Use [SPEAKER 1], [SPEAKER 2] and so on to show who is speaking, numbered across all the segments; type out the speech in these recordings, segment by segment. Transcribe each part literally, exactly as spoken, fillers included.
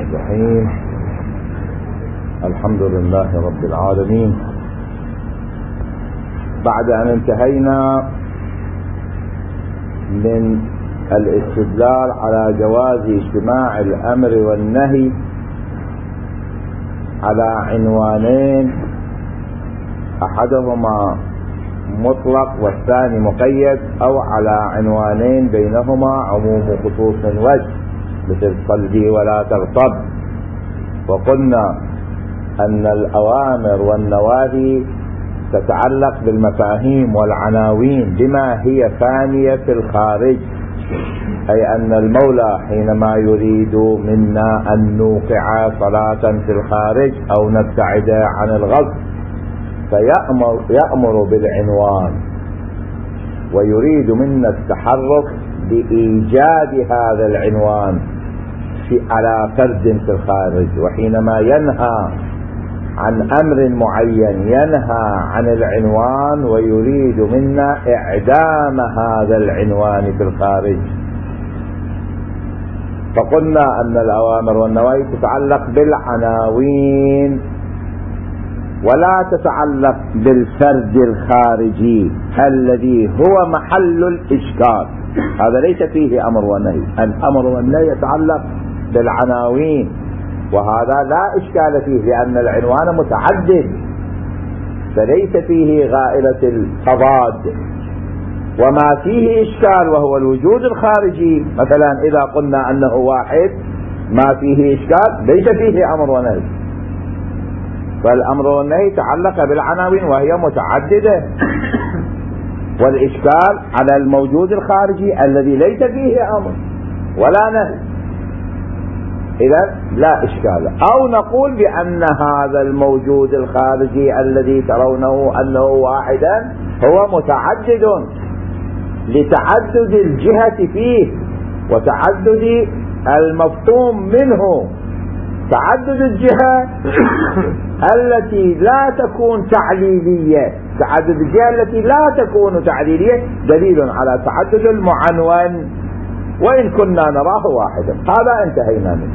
[SPEAKER 1] الرحيم. الحمد لله رب العالمين. بعد أن انتهينا من الاستدلال على جواز اجتماع الأمر والنهي على عنوانين، أحدهما مطلق والثاني مقيد، أو على عنوانين بينهما عموم خصوص وجه، مثل صلي ولا تغضب. وقلنا أن الأوامر والنواهي تتعلق بالمفاهيم والعناوين بما هي فانية في الخارج، أي أن المولى حينما يريد منا أن نوقع صلاة في الخارج أو نبتعد عن الغضب فيأمر يأمر بالعنوان، ويريد منا التحرك بإيجاد هذا العنوان في على فرد في الخارج. وحينما ينهى عن أمر معين ينهى عن العنوان ويريد منا إعدام هذا العنوان في الخارج. فقلنا أن الأوامر والنواهي تتعلق بالعناوين ولا تتعلق بالفرد الخارجي الذي هو محل الإشكال. هذا ليس فيه أمر ونهي. الأمر والنهي يتعلق بالعناوين، وهذا لا إشكال فيه لأن العنوان متعدد، فليس فيه غائلة التضاد. وما فيه إشكال وهو الوجود الخارجي، مثلا إذا قلنا أنه واحد ما فيه إشكال ليس فيه أمر ونهي، فالأمر والنهي تعلق بالعناوين وهي متعددة، والإشكال على الموجود الخارجي الذي ليس فيه أمر ولا نهي. إذا لا إشكال. أو نقول بأن هذا الموجود الخارجي الذي ترونه أنه واحدا هو متعدد لتعدد الجهة فيه وتعدد المفهوم منه. تعدد الجهة التي لا تكون تعليلية، تعدد الجهة التي لا تكون تعليلية دليل على تعدد المعنون وإن كنا نراه واحدا. هذا انتهينا منه.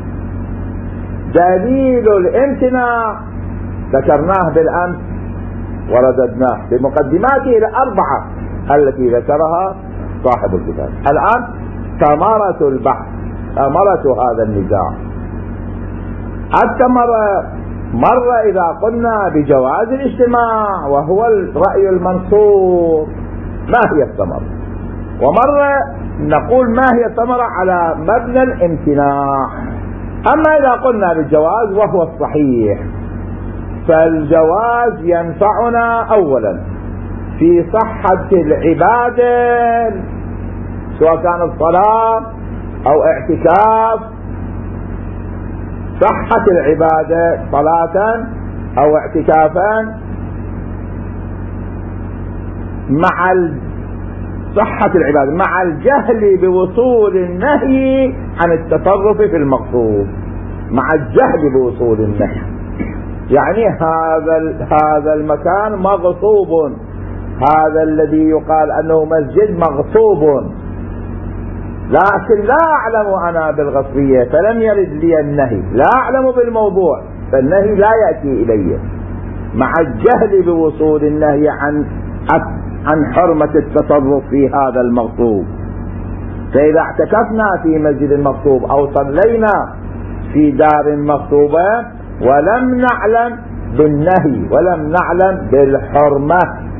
[SPEAKER 1] دليل الامتناع ذكرناه بالأمس ورددناه بمقدماته الأربعة التي ذكرها صاحب الكتاب. الآن ثمرة البحث، ثمرة هذا النزاع. الثمرة مرة إذا قلنا بجواز الاجتماع وهو الرأي المنصور ما هي الثمرة، ومرة نقول ما هي الثمرة على مبنى الامتناع. أما إذا قلنا بالجواز وهو الصحيح، فالجواز ينفعنا أولا في صحة العبادة سواء كانت صلاة أو اعتكاف. صحة العبادة صلاة أو اعتكافا مع صحة العبادة مع الجهل بوصول النهي عن التصرف في المقصود، مع الجهل بوصول النهي. يعني هذا هذا المكان مغصوب، هذا الذي يقال أنه مسجد مغصوب، لكن لا أعلم أنا بالغصبية فلم يرد لي النهي، لا أعلم بالموضوع فالنهي لا يأتي إلي، مع الجهل بوصول النهي عن عن حرمة التصرف في هذا المغصوب. فإذا اعتكفنا في مسجد مغصوب أو صلينا في دار مغصوبة ولم نعلم بالنهي ولم نعلم بالحرمة،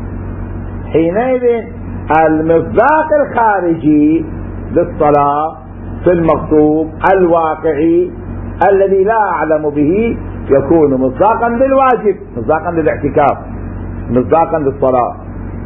[SPEAKER 1] حينئذ المصداق الخارجي للصلاة في المغصوب الواقعي الذي لا أعلم به يكون مصداقا للواجب، مصداقا للاعتكاف، مصداقا للصلاة،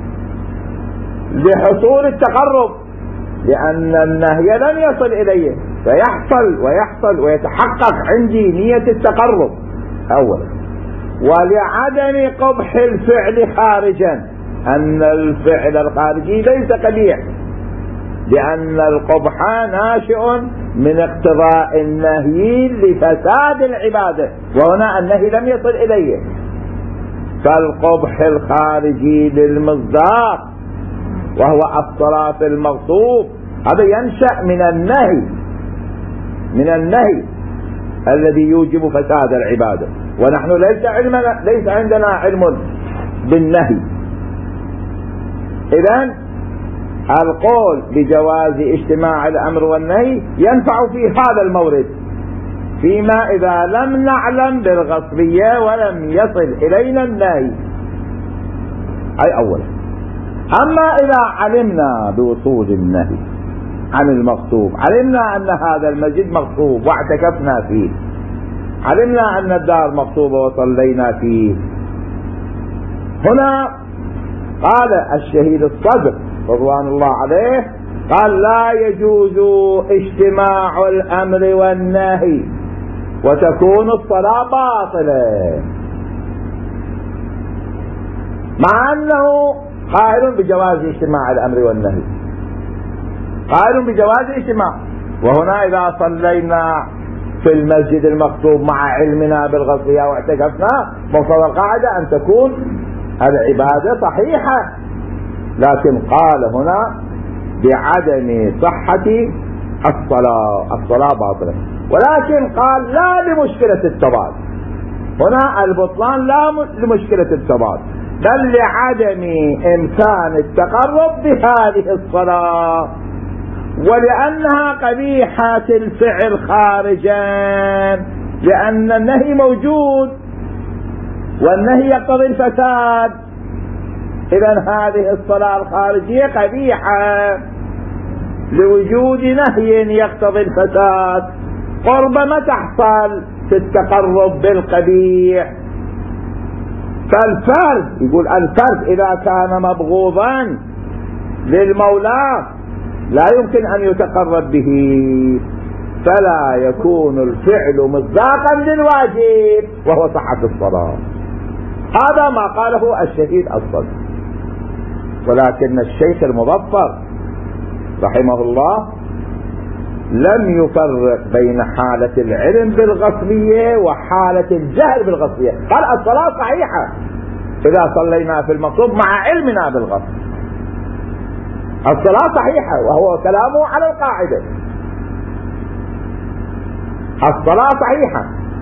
[SPEAKER 1] لحصول التقرب، لأن النهي لم يصل إليه فيحصل ويحصل ويتحقق عندي نية التقرب أولا. ولعدم قبح الفعل خارجا، أن الفعل الخارجي ليس قبيح، لأن القبح ناشئ من اقتضاء النهي لفساد العبادة، وهنا النهي لم يصل إليه. فالقبح الخارجي للمصداق وهو الصلاة في المغصوب هذا ينشأ من النهي من النهي الذي يوجب فساد العبادة، ونحن ليس علمنا ليس عندنا علم بالنهي. إذن القول بجواز اجتماع الأمر والنهي ينفع في هذا المورد، فيما إذا لم نعلم بالغصبية ولم يصل إلينا النهي، أي أولا. أما إذا علمنا بوصول النهي عن المغصوب، علمنا أن هذا المسجد مغصوب واعتكفنا فيه، علمنا أن الدار مغصوبة وصلينا فيه، هنا قال الشهيد الصدر رضوان الله عليه قال لا يجوز اجتماع الأمر والنهي وتكون الصلاة باطلة، مع أنه قائل بجواز اجتماع الأمر والنهي، قائل بجواز الاجتماع. وهنا إذا صلينا في المسجد المغصوب مع علمنا بالغصبية واعتكفنا، مقتضى القاعدة أن تكون العبادة صحيحة، لكن قال هنا بعدم صحة الصلاة، الصلاة باطلة، ولكن قال لا لمشكلة التضاد. هنا البطلان لا لمشكلة التضاد، بل لعدم إمكان التقرب بهذه الصلاة، ولأنها قبيحة الفعل خارجا، لأن النهي موجود والنهي يقتضي الفساد. إذن هذه الصلاة الخارجية قبيحة لوجود نهي يقتضي الفساد، قرب ما تحصل في التقرب بالقبيح. فالفرد يقول الفرد إذا كان مبغوضا للمولى لا يمكن أن يتقرب به، فلا يكون الفعل مصداقا للواجب وهو صحة الصلاة. هذا ما قاله الشهيد الصدر. ولكن الشيخ المظفر رحمه الله لم يفرق بين حالة العلم بالغصبية وحالة الجهل بالغصبية، قال الصلاة صحيحة إذا صلينا في المغصوب مع علمنا بالغصب، الصلاة صحيحة، وهو كلامه على القاعدة، الصلاة صحيحة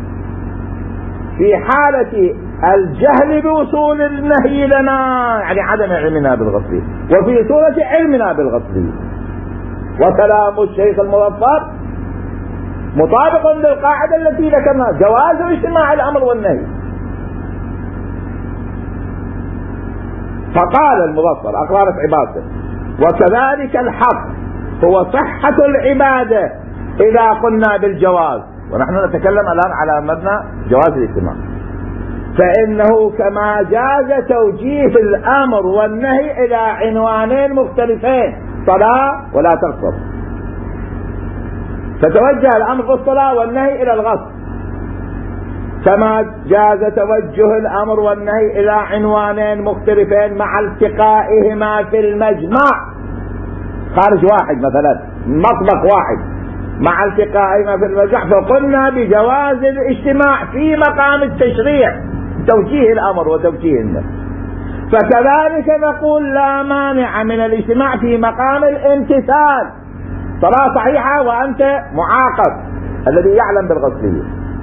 [SPEAKER 1] في حالة الجهل بوصول النهي لنا، يعني عدم علمنا بالغصب، وفي صورة علمنا بالغصب. وكلام الشيخ المظفر مطابق للقاعدة التي ذكرناها، جواز اجتماع الأمر والنهي. فقال المظفر أقرارة عبادته وكذلك الحق هو صحة العبادة إذا قلنا بالجواز، ونحن نتكلم الآن على مبنى جواز الاجتماع، فإنه كما جاز توجيه الأمر والنهي إلى عنوانين مختلفين، صلاة ولا تغصب، فتوجه الأمر بالصلاة والنهي إلى الغصب، كما جاز توجه الأمر والنهي إلى عنوانين مختلفين مع التقائهما في المجمع، خارج واحد مثلا مطبخ واحد مع التقائهما في المجمع، فقلنا بجواز الاجتماع في مقام التشريع، توجيه الأمر وتوجيه النهي. فكذلك نقول لا مانع من الاجتماع في مقام الامتثال، صلاة صحيحة وأنت معاقب الذي يعلم بالغصبية،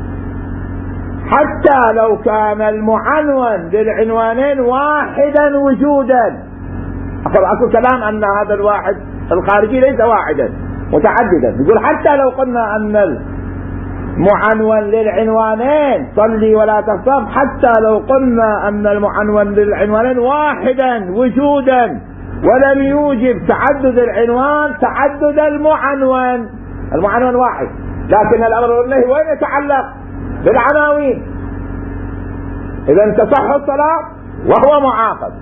[SPEAKER 1] حتى لو كان المعنون للعنوانين واحدا وجودا. أقول كلام أن هذا الواحد الخارجي ليس واحدا متعددا، يقول حتى لو قلنا أن المعنون للعنوانين صلي ولا تغصب، حتى لو قلنا أن المعنون للعنوانين واحدا وجودا ولم يوجب تعدد العنوان تعدد المعنون، المعنون واحد، لكن الأمر والنهي وين يتعلق؟ بالعناوين. إذا تصح الصلاة وهو معاقب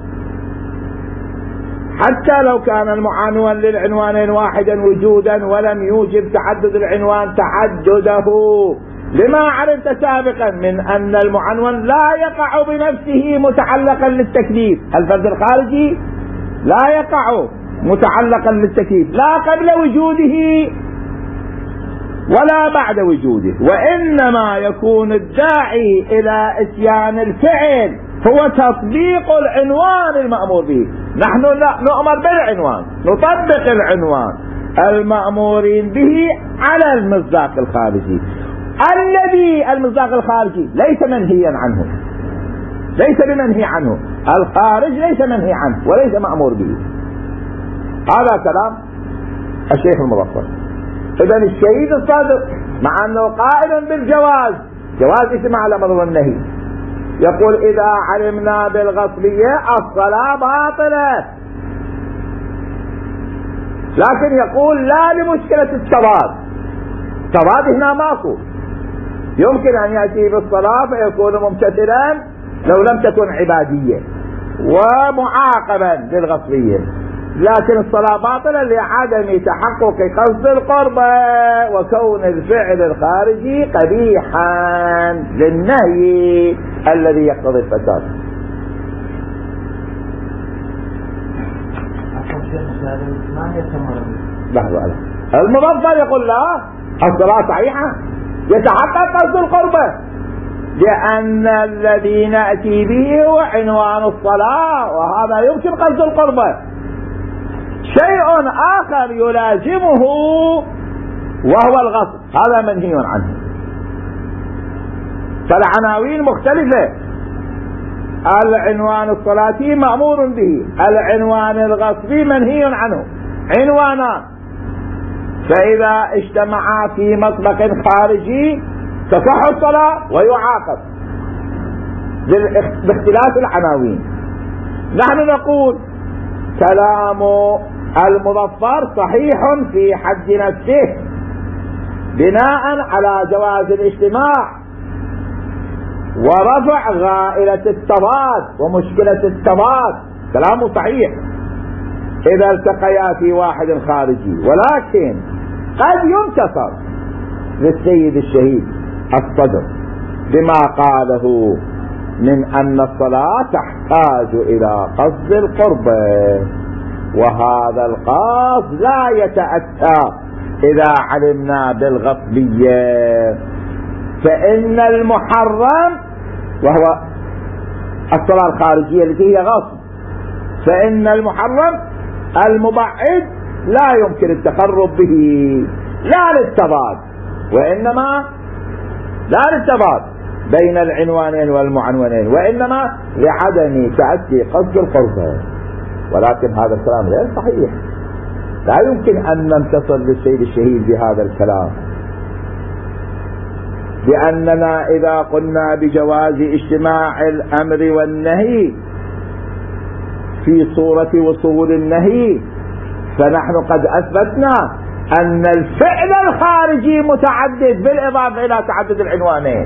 [SPEAKER 1] حتى لو كان المعنون للعنوانين واحدا وجودا ولم يوجب تعدد العنوان تعدده، لما علمت سابقا من أن المعنون لا يقع بنفسه متعلقا للتكليف، الفرد الخارجي لا يقع متعلقا للتكليف لا قبل وجوده ولا بعد وجوده، وإنما يكون الداعي إلى إتيان الفعل هو تطبيق العنوان المأمور به. نحن لا نؤمر بالعنوان، نطبق العنوان المأمورين به على المصداق الخارجي، الذي المصداق الخارجي ليس منهيا عنه، ليس بمنهي عنه، الخارج ليس منهي عنه وليس مأمور به. هذا كلام الشيخ المظفر. إذا الشهيد الصادق مع أنه قائل بالجواز، جواز اجتماع الأمر والنهي، يقول إذا علمنا بالغصبية الصلاة باطلة، لكن يقول لا لمشكلة التضاد. تضاد هنا ماكو، يمكن أن يأتي بالصلاة فيكون ممتثلا لو لم تكن عبادية ومعاقبا بالغصبية، لكن الصلاة باطلة لعدم تحقق قصد القربة وكون الفعل الخارجي قبيحا للنهي الذي يقتضي الفساد. لحظة، المظفر يقول لا، الصلاة صحيحة يتحقق قصد القربة، لأن الذي نأتي به هو عنوان الصلاة، وهذا يمكن قصد القربة. شيء آخر يلازمه وهو الغصب، هذا منهي عنه. فالعناوين مختلفة، العنوان الصلاتي مأمور به، العنوان الغصبي منهي عنه، عنوانان، فإذا اجتمعا في مطلق خارجي تصح الصلاة ويعاقب باختلاف العناوين. نحن نقول كلام المظفر صحيح في حد نفسه بناء على جواز الاجتماع ورفع غائلة التضاد ومشكلة التضاد، كلامه صحيح إذا التقيا في واحد خارجي، ولكن قد ينتصر للسيد الشهيد الصدر بما قاله من أن الصلاة تحتاج إلى قصد القربة، وهذا القصد لا يتأتى إذا علمنا بالغصبية، فإن المحرم وهو الصلاة الخارجية التي هي غصب، فإن المحرم المبعد لا يمكن التقرب به لا للتضاد، وإنما لا للتضاد بين العنوانين والمعنونين، وإنما لعدم تأتي قصد القربة. ولكن هذا الكلام غير صحيح، لا يمكن أن ننتصر للسيد الشهيد بهذا الكلام، لأننا إذا قلنا بجواز اجتماع الأمر والنهي في صورة وصول النهي، فنحن قد أثبتنا أن الفعل الخارجي متعدد بالإضافة إلى تعدد العنوانين.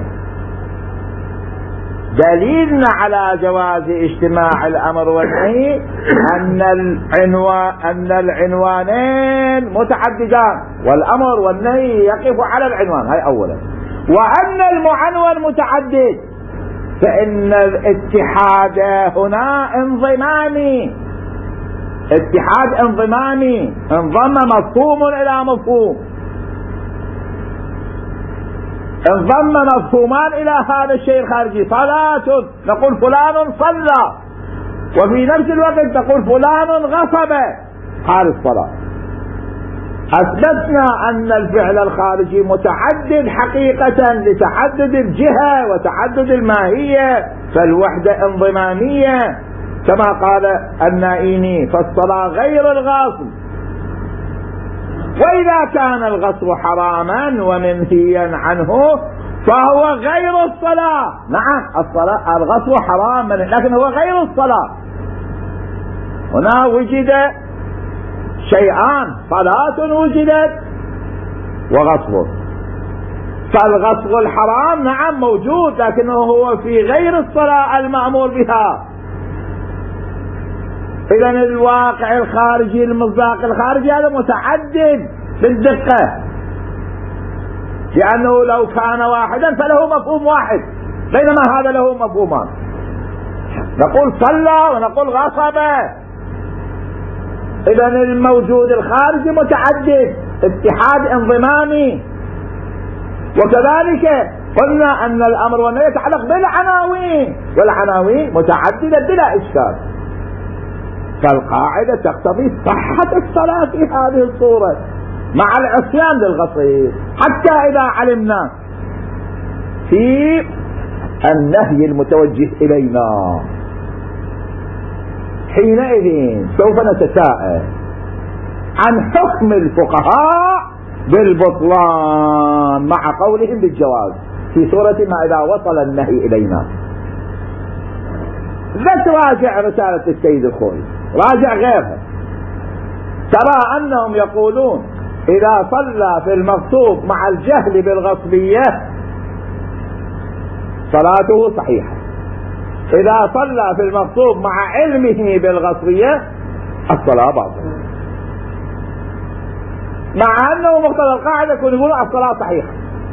[SPEAKER 1] دليلنا على جواز اجتماع الأمر والنهي أن العنوان أن العنوانين متعددان، والأمر والنهي يقف على العنوان، هاي أولا. وأن المعنون متعدد، فإن الاتحاد هنا انضمامي، اتحاد انضمامي، انضم مفهوم إلى مفهوم، انضم مفهومان إلى هذا الشيء الخارجي. صلاة نقول فلان صلى، وفي نفس الوقت نقول فلان غصب، قال الصلاة. أثبتنا أن الفعل الخارجي متعدد حقيقة لتعدد الجهة وتعدد الماهية، فالوحدة انضمامية كما قال النائيني، فالصلاة غير الغصب. وإذا كان الغصب حراما ومنهيا عنه فهو غير الصلاة. نعم الصلاة الغصب حرام لكن هو غير الصلاة. هنا وجد شيئان، صلاة وجدت وغصب. فالغصب الحرام نعم موجود لكنه هو في غير الصلاة المأمور بها. إذا الواقع الخارجي المصداق الخارجي هذا متعدد بالدقة، لأنه لو كان واحدا فله مفهوم واحد، بينما هذا له مفهومان. نقول صلى ونقول غصب. إذا الموجود الخارجي متعدد، اتحاد انضمامي. وكذلك قلنا أن الأمر والنهي يتعلق بالعناوين، والعناوين متعددة بلا إشكال. فالقاعدة تقتضي صحة الصلاة في هذه الصورة مع العصيان للغصب، حتى إذا علمنا في النهي المتوجه إلينا. حينئذ سوف نتساءل عن حكم الفقهاء بالبطلان مع قولهم بالجواز في سورة ما إذا وصل النهي إلينا. لا تراجع رسالة السيد الخوئي، راجع غيرها، ترى أنهم يقولون إذا صلى في المغصوب مع الجهل بالغصبية صلاته صحيحة، إذا صلى في المغصوب مع علمه بالغصبية الصلاة باطلة، مع أنه مقتضى القاعدة يكون يقولون الصلاة صحيحة،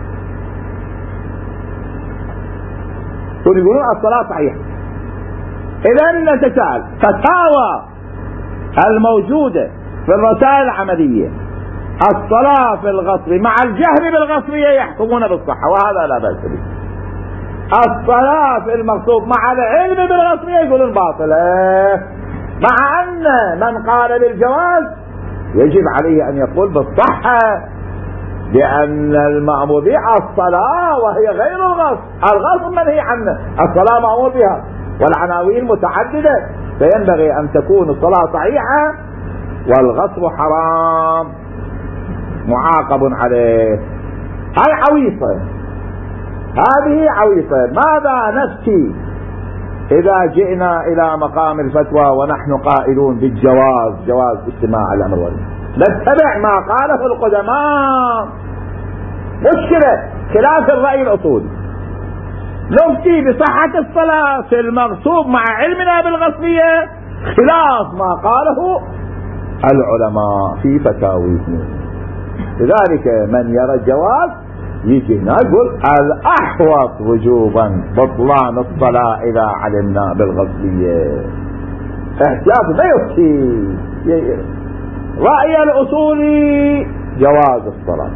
[SPEAKER 1] يكون يقولون الصلاة صحيحة. إذا نتساءل فتاوى الموجودة في الرسائل العملية الصلاة في الغصب مع الجهل بالغصبية يحكمون بالصحة، وهذا لا بأس به. الصلاة في المغصوب مع العلم بالغصبية يقولون باطلة، مع أن من قال بالجواز يجب عليه أن يقول بالصحة، لأن المأمور به الصلاة وهي غير الغصب. الغصب منهي عنه، الصلاة مأمور بها، والعناوين متعددة، فينبغي أن تكون الصلاة صحيحة والغصب حرام معاقب عليه. هاي عويصة، هذه عويصة. ماذا نفتي إذا جئنا إلى مقام الفتوى ونحن قائلون بالجواز، جواز استماع الأمر والنهي، نتبع ما قاله القدماء؟ مشكلة خلاف الرأي الأصولي. نفتي بصحة الصلاة في المغصوب مع علمنا بالغصبية خلاف ما قاله العلماء في فتاويهم. لذلك من يرى الجواز يجي هنا يقول الأحوط وجوبا بطلان الصلاة إذا علمنا بالغصبية. احتياط ما يفتي رأي الأصولي جواز الصلاة.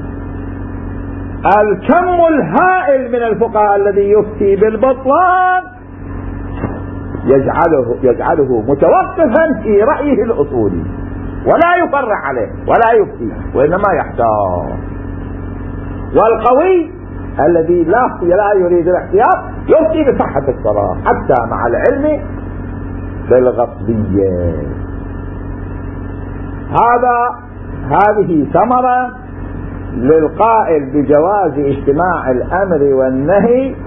[SPEAKER 1] الكم الهائل من الفقهاء الذي يفتي بالبطلان يجعله يجعله متوقفا في رأيه الأصولي، ولا يفرع عليه ولا يفتي، وإنما يحتاط. والقوي الذي لا لا يريد الاحتياط يفتي بصحة الصلاة حتى مع العلم بالغصبية. هذا هذه ثمرة للقائل بجواز اجتماع الأمر والنهي،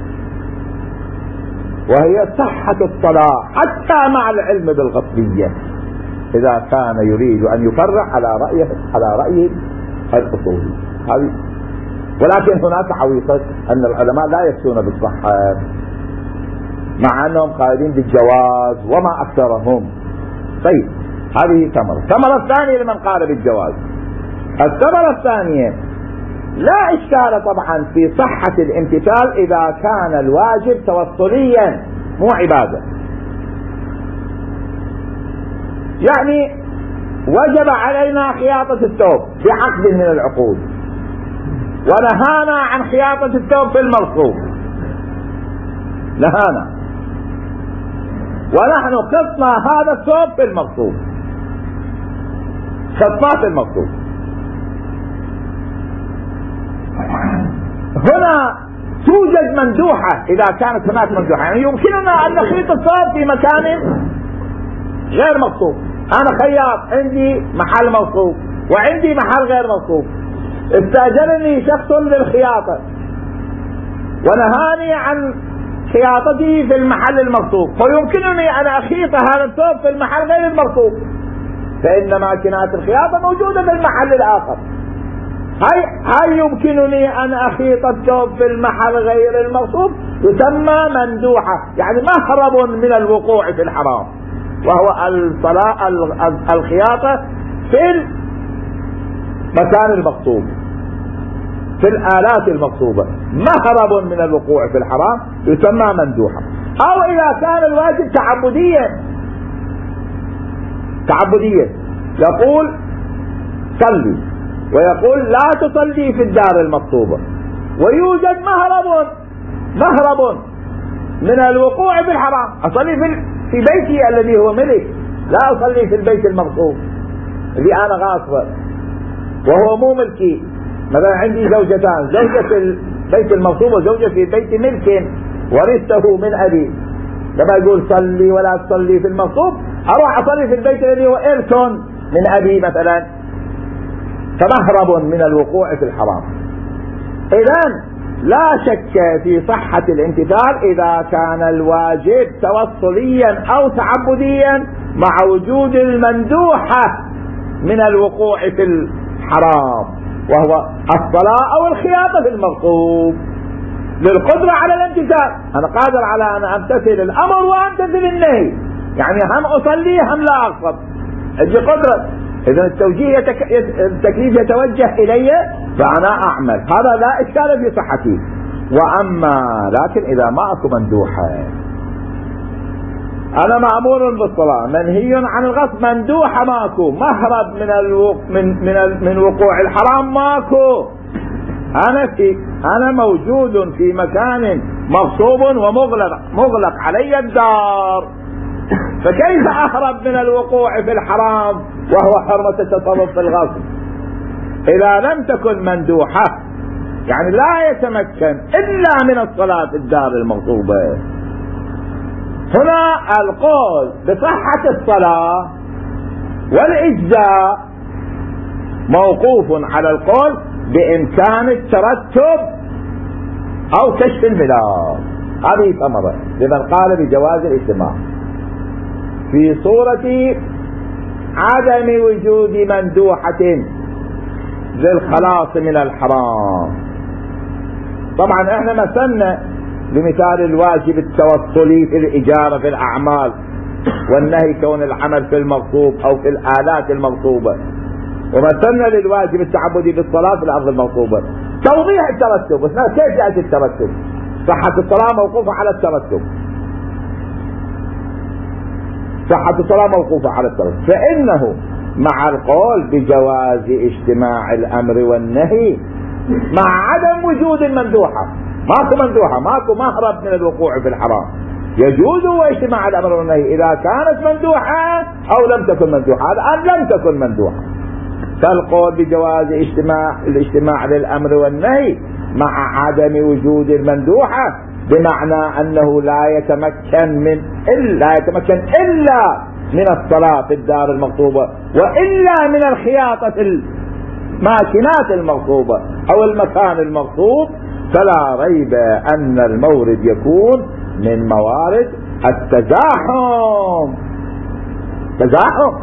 [SPEAKER 1] وهي صحة الصلاة حتى مع العلم بالغصبية، إذا كان يريد أن يفرع على رأيه على رأيه الأصولي. هذه ولكن هناك عويصة أن العلماء لا يفتون بالصحة مع أنهم قائلين بالجواز وما أكثرهم. طيب هذه ثمرة. الثمرة الثانية لمن قال بالجواز، الثمرة الثانية لا إشكال طبعا في صحة الامتثال إذا كان الواجب توصليا مو عبادة. يعني وجب علينا خياطة الثوب بعقد من العقود، ونهانا عن خياطة الثوب في المغصوب، نهانا، ونحن خطنا هذا الثوب في المغصوب، خطناه في المغصوب. هنا توجد مندوحة، إذا كانت هناك مندوحة يعني يمكننا أن نخيط الثوب في مكان غير مغصوب. أنا خياط عندي محل مغصوب وعندي محل غير مغصوب، استأجرني شخص للخياطة ونهاني عن خياطتي في المحل المغصوب، فيمكنني أن أخيط هذا الثوب في المحل غير المغصوب، فإن ماكينات الخياطة موجودة في المحل الآخر. هاي هاي يمكنني أن أخيط الثوب في المحل غير المغصوب، يسمى مندوحة، يعني مهرب من الوقوع في الحرام، وهو الصلاة الخياطة في المكان المغصوب، في الآلات المغصوبة، مهرب من الوقوع في الحرام يسمى مندوحة. أو إذا كان الواجب تعبديا، تعبديا يقول صلي، ويقول لا تصلي في الدار المغصوبة، ويوجد مهرب مهرب من الوقوع في الحرام، أصلي في في بيتي الذي هو ملك، لا أصلي في البيت المغصوب اللي أنا غاصبه وهو مو ملكي. مثلا عندي زوجتان، زوجة بيت المغصوب وزوجة في بيت ملك ورثته من أبي، لما يقول صلي ولا تصلي في المغصوب أروح أصلي في البيت الذي هو إرث من أبي مثلا، فمهرب من الوقوع في الحرام. إذن لا شك في صحة الامتثال إذا كان الواجب توصليا أو تعبديا مع وجود المندوحة من الوقوع في الحرام، وهو الصلاة أو الخياطة في المغصوب. للقدرة على الامتثال، أنا قادر على أن أمتثل الأمر وأمتثل النهي، يعني هم أصلي هم لا أقصد، عندي قدرة. إذا التوجيه يتك... التكليف يتوجه إلي فأنا أعمل، هذا لا إشكال في صحتي. وأما لكن إذا ما أكو مندوحة، أنا مأمور بالصلاة منهي عن الغصب، مندوحة ماكو، مهرب من الوق... من من ال... من وقوع الحرام ماكو، أنا في أنا موجود في مكان مغصوب ومغلق مغلق علي الدار، فكيف أهرب من الوقوع في الحرام وهو حرمة التصرف في الغصب؟ إذا لم تكن مندوحة يعني لا يتمكن إلا من الصلاة في الدار المغصوبة. هنا القول بصحة الصلاة والإجزاء موقوف على القول بإمكان الترتب أو كشف الميلاد، هذه ثمرة لمن قال بجواز الاجتماع في صورة عدم وجود مندوحة للخلاص من الحرام. طبعا احنا مثلنا بمثال الواجب التوصلي في الإجارة في الأعمال، والنهي كون العمل في المغصوب أو في الآلات المغصوبة، ومثلنا للواجب التعبدي بالصلاة في الأرض المغصوبة. توضيح الترتب، كيف يأتي الترتب؟ صحة الصلاة موقوفة على الترتب، صحة الصلاة موقوفة على الترتب، فإنه مع القول بجواز اجتماع الأمر والنهي مع عدم وجود المندوحة، ماكو مندوحة، ماكو مهرب من الوقوع في الحرام، يجوز اجتماع الأمر والنهي إذا كانت مندوحة أو لم تكن مندوحة. الآن لم تكن مندوحة، فالقول بجواز اجتماع الاجتماع للأمر والنهي مع عدم وجود المندوحة بمعنى أنه لا يتمكن من إلا يتمكن إلا من الصلاة في الدار المغصوبة، وإلا من الخياطة الماكينات المغصوبة أو المكان المغصوب، فلا ريب أن المورد يكون من موارد التزاحم. تزاحم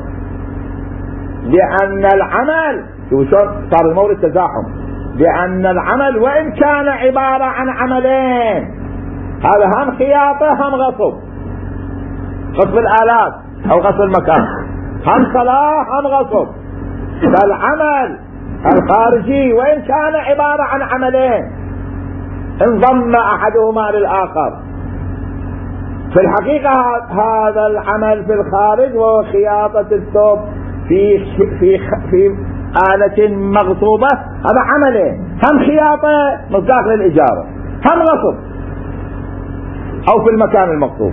[SPEAKER 1] لأن العمل صار المورد تزاحم، لأن العمل وإن كان عبارة عن عملين، هذا هم خياطة هم غصب، غصب الآلات أو غصب المكان، هم صلاة هم غصب، فالعمل الخارجي وإن كان عبارة عن عملين انضم أحدهما للآخر، في الحقيقة هذا العمل في الخارج وهو خياطة الثوب في في في آلة مغصوبة، هذا عملين، هم خياطة مصداق للإجارة هم غصب أو في المكان المغصوب،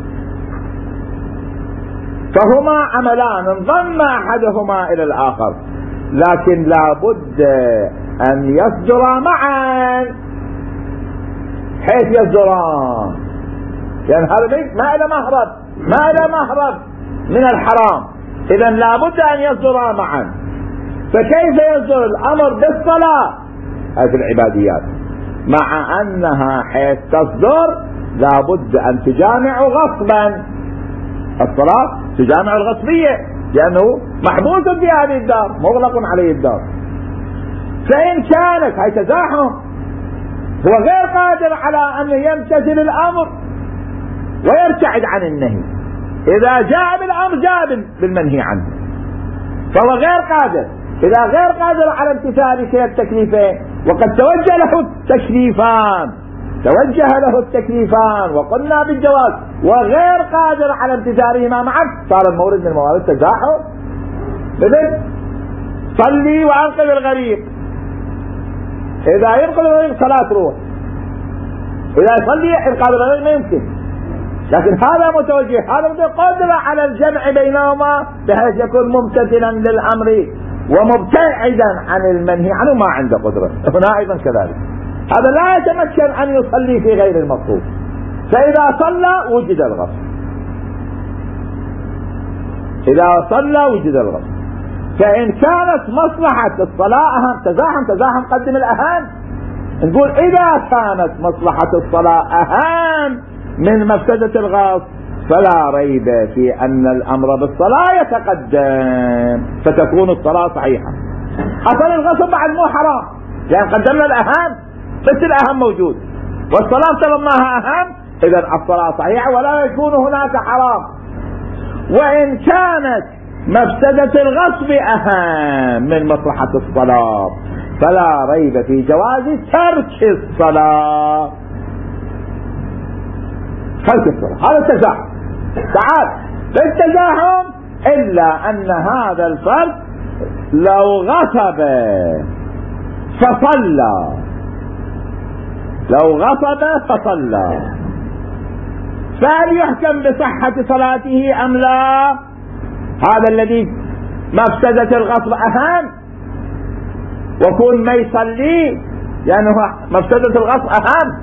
[SPEAKER 1] فهما عملان انضم أحدهما إلى الآخر، لكن لا بد أن يصدرا معا. حيث يصدران؟ لأن هذا ما إلى مهرب ما إلى مهرب من الحرام، إذا لا بد أن يصدرا معا. فكيف يصدر الأمر بالصلاة هذه العباديات مع أنها حيث تصدر لا بد أن تجامع غصبا؟ الصلاة تجامع الغصبية لأنه محبوس في هذه الدار، مغلق عليه الدار، فإن كانت هي تزاحم هو غير قادر على أن يمتثل الأمر ويبتعد عن النهي، إذا جاء بالأمر جاء بالمنهي عنه، فهو غير قادر. إذا غير قادر على امتثال كلا التكليفين وقد توجه له التكليفان توجه له التكليفان وقلنا بالجواز وغير قادر على امتثالهما معا، صار المورد من موارد التزاحم. مثل صلي وأنقذ الغريق، إذا ينقذ الغريق صلاة تروح، إذا يصلي إنقاذ الغريق ما يمكن، لكن هذا متوجه، هذا متقدر على الجمع بينهما بحيث يكون ممتثلا للأمر ومبتعدا عن المنهي عنه، ما عنده قدرة. هنا أيضا كذلك هذا لا يتمكن أن يصلي في غير المغصوب، فإذا صلى وجد الغصب، إذا صلى وجد الغصب. فإن كانت مصلحة الصلاة أهم، تزاحم تزاحم قدم الأهم. نقول إذا كانت مصلحة الصلاة أهم من مفسدة الغصب فلا ريب في أن الأمر بالصلاة يتقدم، فتكون الصلاة صحيحة. أصل الغصب بعد مو حرام، لأن يعني قدمنا الأهم، بس الأهم موجود والصلاة طالما أهم، إذا الصلاة صحيحة ولا يكون هناك حرام. وإن كانت مفسدة الغصب أهم من مصلحة الصلاة فلا ريب في جواز ترك الصلاة، ترك الصلاة. هذا التزاحم. تعال بالتزاحم، إلا أن هذا الفرد لو غصب فصلى، لو غصب فصلى، فهل يحكم بصحة صلاته أم لا؟ هذا الذي مفسدة الغصب أهم، وكون ما يصلي لأنه مفسدة الغصب أهم،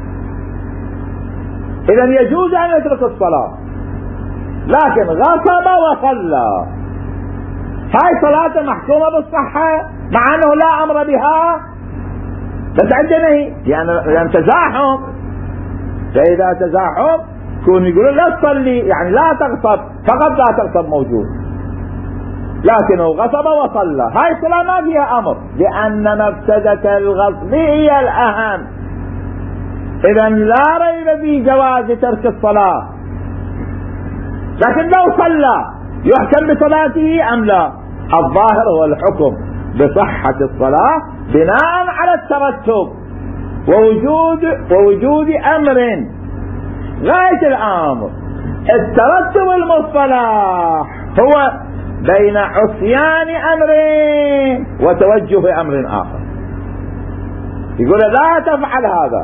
[SPEAKER 1] إذن يجوز أن يترك الصلاة. لكن غصب وصلى، هاي صلاة محكومة بالصحة مع أنه لا أمر بها، بس عندنا هي يعني, يعني تزاحم. فإذا تزاحم كون يقولون لا تصلي يعني لا تغصب، فقط لا تغصب موجود، لكنه غصب وصلى، هاي الصلاة ما فيها أمر، لأن مفسدة الغصب هي الأهم. إذن لا ريب في جواز ترك الصلاة. لكن لو صلى يحكم بصلاته أم لا؟ الظاهر هو الحكم بصحة الصلاة بناء على الترتب ووجود ووجود أمر. غاية الأمر الترتب المصطلح هو بين عصيان أمر وتوجه أمر آخر. يقول لا تفعل هذا،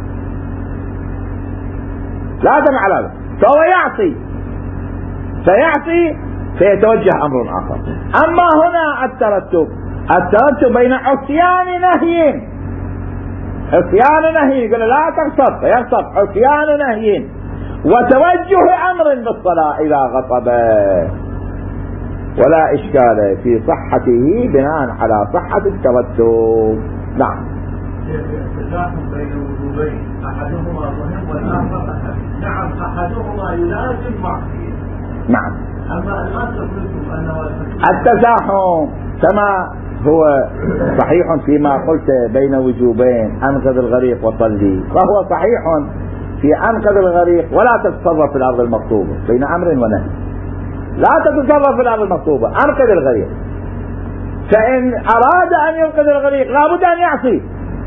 [SPEAKER 1] لا تفعل هذا، فهو يعصي، فيعصي فيتوجه أمر آخر. أما هنا الترتب الترتب بين عصيان نهي، عصيان نهي يقول لا تغصب فيغصب، عصيان نهي، وتوجه أمر بالصلاة إذا غصب، ولا إشكال في صحته بناء على صحة الترتب. نعم.
[SPEAKER 2] التزاحم بين وجوبين أحدهما مهم والآخر أهم. نعم أحدهما يلازم معصية.
[SPEAKER 1] نعم.
[SPEAKER 2] أما الآن قلتم أنه
[SPEAKER 1] التزاحم كما هو صحيح فيما قلت بين وجوبين أنقذ الغريق وصلي، فهو صحيح في أنقذ الغريق ولا تتصرف في الأرض المغصوبة بين أمر ونهي. لا تتصرف في الأرض المغصوبة، أنقذ الغريق. فإن أراد أن ينقذ الغريق لابد أن يعصي،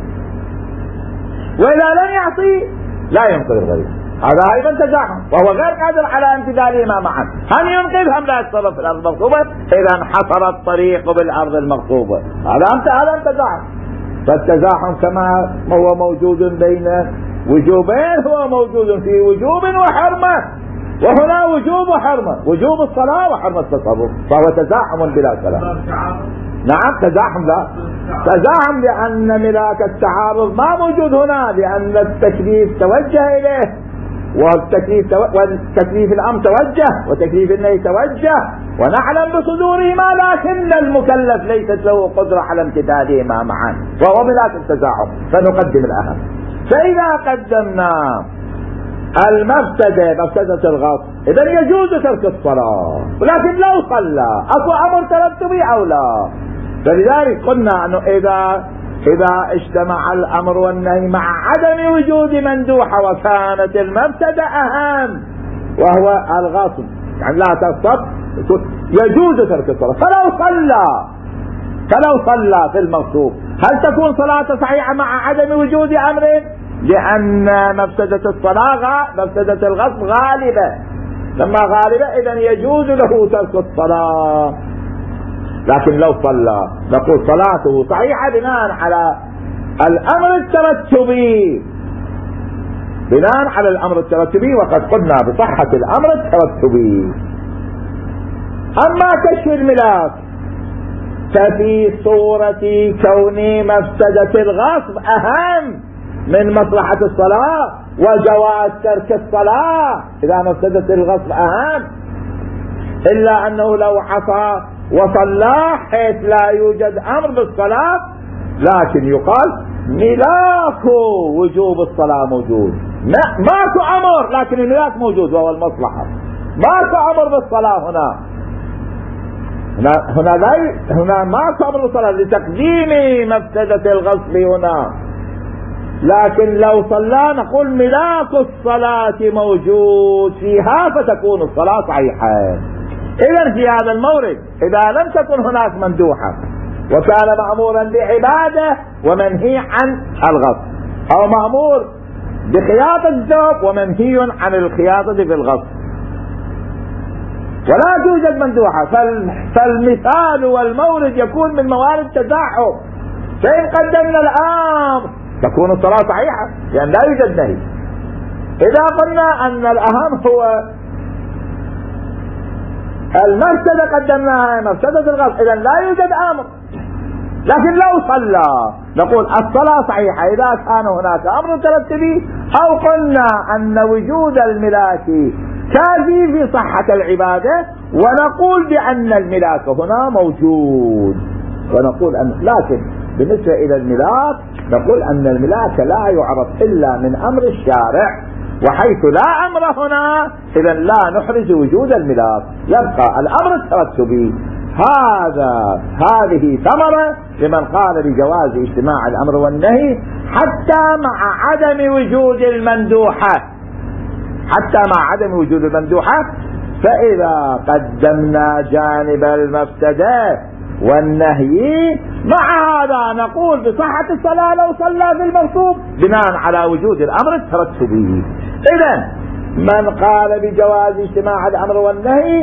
[SPEAKER 1] وإذا لم يعصي لا ينقذ الغريق. هذا أيضا تزاحم وهو غير قادر على امتثالهما معا، هم ينقذ هم لا يتصرف في الأرض المغصوبة إذا انحصر الطريق بالأرض المغصوبة. هذا هذا تزاحم. فالتزاحم كما هو موجود بين وجوبين هو موجود في وجوب وحرمة، وهنا وجوب وحرمة، وجوب الصلاة وحرمة التصرف، فهو تزاحم بلا كلام. نعم تزاحم، لا تزاحم لأن ملاك التعارض ما موجود هنا، لأن التكليف توجه إليه، والتكليف تو... والتكليف الأمر توجه وتكليف النهي توجه، ونعلم بصدورهما، لكن المكلف ليست له قدرة على امتثالهما معا، وهو ملاك التزاحم، فنقدم الأهم. فإذا قدمنا المفسدة مفسدة الغصب إذن يجوز ترك الصلاة، ولكن لو صلى أكو أمر ترتبي أو لا. فلذلك قلنا أنه إذا إذا اجتمع الأمر والنهي مع عدم وجود مندوحة وكانت المفسدة أهم وهو الغصب، يعني لا تغصب، يجوز ترك الصلاة. فلو صلى فلو صلى في المغصوب هل تكون صلاة صحيحة مع عدم وجود أمر؟ لأن مفسدة الصلاة مفسدة الغصب غالبة، لما غالبة إذن يجوز له ترك الصلاة. لكن لو صلى نقول صلاته صحيحة بناء على الأمر الترتبي، بناء على الأمر الترتبي، وقد قلنا بصحة الأمر الترتبي. أما كشف الملاك ففي صورة كون مفسدة الغصب أهم من مصلحة الصلاة وجواز ترك الصلاة إذا مفسدة الغصب أهم، إلا أنه لو عصى وصلى حيث لا يوجد أمر بالصلاة، لكن يقال ملاك وجوب الصلاة موجود، ماكو أمر لكن الملاك موجود وهو المصلحة، ماكو أمر بالصلاة هنا هنا هنا, لا هنا ماكو أمر بالصلاة لتقديم مفسدة الغصب هنا، لكن لو صلى نقول ملاك الصلاة موجود فيها فتكون الصلاة صحيحة. إذن في هذا المورد إذا لم تكن هناك مندوحة وكان مأمورا بعبادة ومنهي عن الغصب، أو مأمور بخياطة الثوب ومنهي عن الخياطة في الغصب ولا توجد مندوحة، فالمثال والمورد يكون من موارد تداعب، فإن قدمنا الأمر تكون الصلاة صحيحة لأن لا يوجد نهي. إذا قلنا أن الأهم هو المفسدة قدمناها مفسدة الغصب، إذن لا يوجد أمر، لكن لو صلى نقول الصلاة صحيحة إذا كان هناك أمر ترتبي، أو قلنا أن وجود الملاك كافي في صحة العبادة ونقول بأن الملاك هنا موجود، ونقول أن لكن بالنسبة إلى الملاك نقول أن الملاك لا يعرف إلا من أمر الشارع، وحيث لا أمر هنا إذن لا نحرز وجود الملاك، يبقى الأمر الترتبي. هذا هذه ثمرة لمن قال بجواز اجتماع الأمر والنهي حتى مع عدم وجود المندوحة، حتى مع عدم وجود المندوحة. فإذا قدمنا جانب المفسدة والنهي مع هذا نقول بصحة الصلاة لو صلى في المغصوب بناء على وجود الأمر الترتبي. إذن من قال بجواز اجتماع الأمر والنهي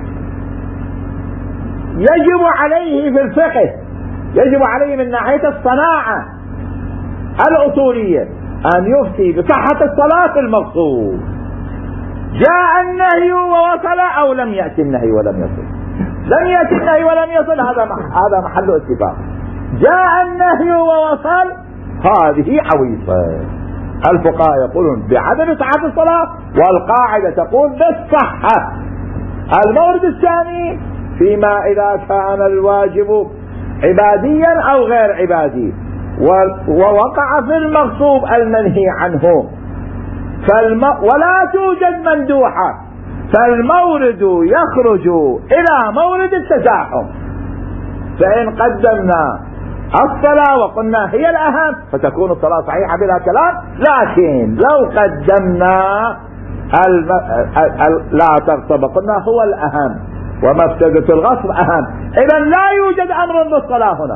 [SPEAKER 1] يجب عليه في الفقه، يجب عليه من ناحية الصناعة الأصولية أن يفتي بصحة الصلاة في المغصوب، جاء النهي ووصل أو لم يأتي النهي ولم يصل. لم يأتي النهي ولم يصل هذا هذا محل اتفاق، جاء النهي ووصل هذه عويصة. الفقهاء يقولون بعدم صحة الصلاة والقاعدة تقول بالصحة. المورد الثاني فيما إذا كان الواجب عباديا أو غير عبادي ووقع في المغصوب المنهي عنه فالم... ولا توجد مندوحة، فالمورد يخرج إلى مورد التزاحم. فإن قدمنا الصلاة وقلنا هي الأهم فتكون الصلاة صحيحة بلا كلام، لكن لو قدمنا الم... ال... لا تغصب قلنا هو الأهم ومفسدة الغصب أهم، إذن لا يوجد أمر بالصلاة هنا،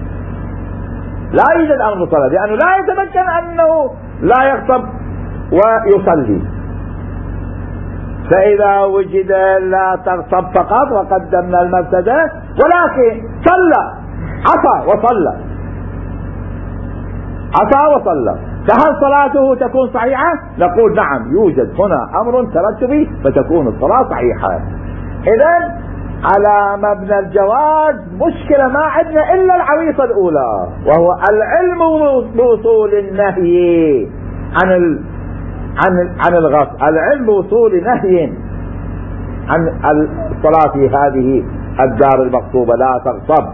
[SPEAKER 1] لا يوجد أمر بالصلاة لأنه لا يتمكن أنه لا يغصب ويصلي. فإذا وجد لا تغصب فقط وقدمنا المفسدة، ولكن صلى عصى وصلى عصى وصلى فهل صلاته تكون صحيحة؟ نقول نعم يوجد هنا أمر ترتبي فتكون الصلاة صحيحة. إذن على مبنى الجواز مشكلة ما عندنا إلا العويصة الأولى، وهو العلم بوصول النهي عن ال... عن ال... عن الغصب، العلم بوصول نهي عن الصلاة في هذه الدار المغصوبة لا تغصب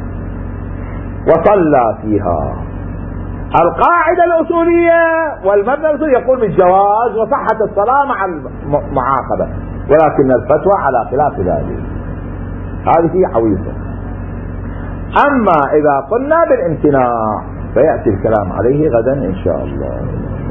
[SPEAKER 1] وصلى فيها. القاعدة الأصولية والمبنى الأصولي يقول بالجواز وصحة الصلاة مع المعاقبة، ولكن الفتوى على خلاف ذلك. هذه عويصة. أما إذا قلنا بالامتناع فيأتي الكلام عليه غدا إن شاء الله.